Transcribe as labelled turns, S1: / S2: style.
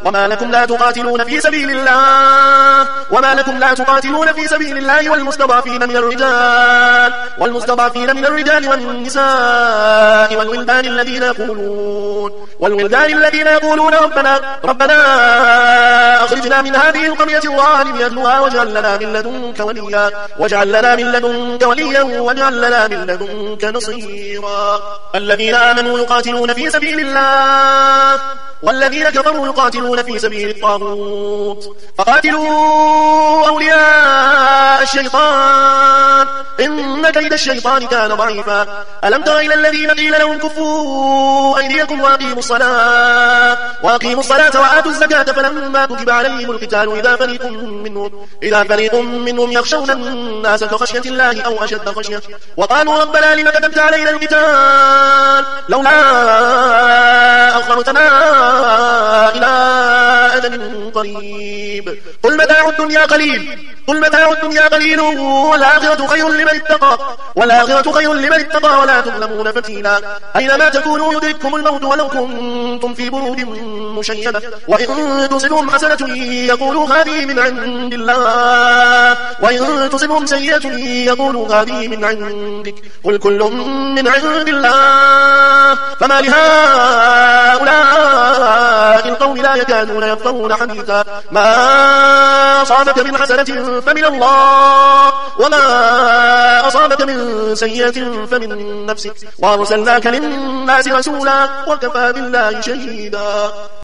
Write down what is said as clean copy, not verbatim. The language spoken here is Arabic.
S1: وما لكم لا تقاتلون في سبيل الله والمستضعفين من الرجال والنساء والولدان الذين يقولون ربنا أخرجنا من هذه القرية الظالم أهلها واجعل لنا من لدنك وليا واجعل لنا من لدنك نصيرا. الذين آمنوا يقاتلون في سبيل الله والذين كفروا يقاتلون في سبيل الطاغوت فقاتلوا أولياء الشيطان إن كيد الشيطان كان ضعيفا. ألم تر إلى الذين قيل لهم كفوا أيديكم وأقيموا الصلاة وآتوا الزكاة فلما كتب عليهم القتال إذا فريق منهم يخشون الناس كخشية الله أو أشد خشية وقالوا ربنا لم كتبت علينا القتال لولا أخرتنا إلى أجل قريب قل متاع الدنيا قليل والآخرة خير لمن اتقى ولا تظلمون فتيلا. أينما تكونوا يدرككم الموت ولو كنتم في بروج مشيدة وإن تصبهم حسنة يقولوا هذه من عند الله وإن تصبهم سيئة يقولوا هذه من عندك قل كل من عند الله فما لهؤلاء القوم لا يكادون يفقهون حديثا. ما أصابك من حسنة فمن الله وما أصابك من سيئة فمن نفسك وأرسلناك للناس رسولا وكفى بالله شهيدا.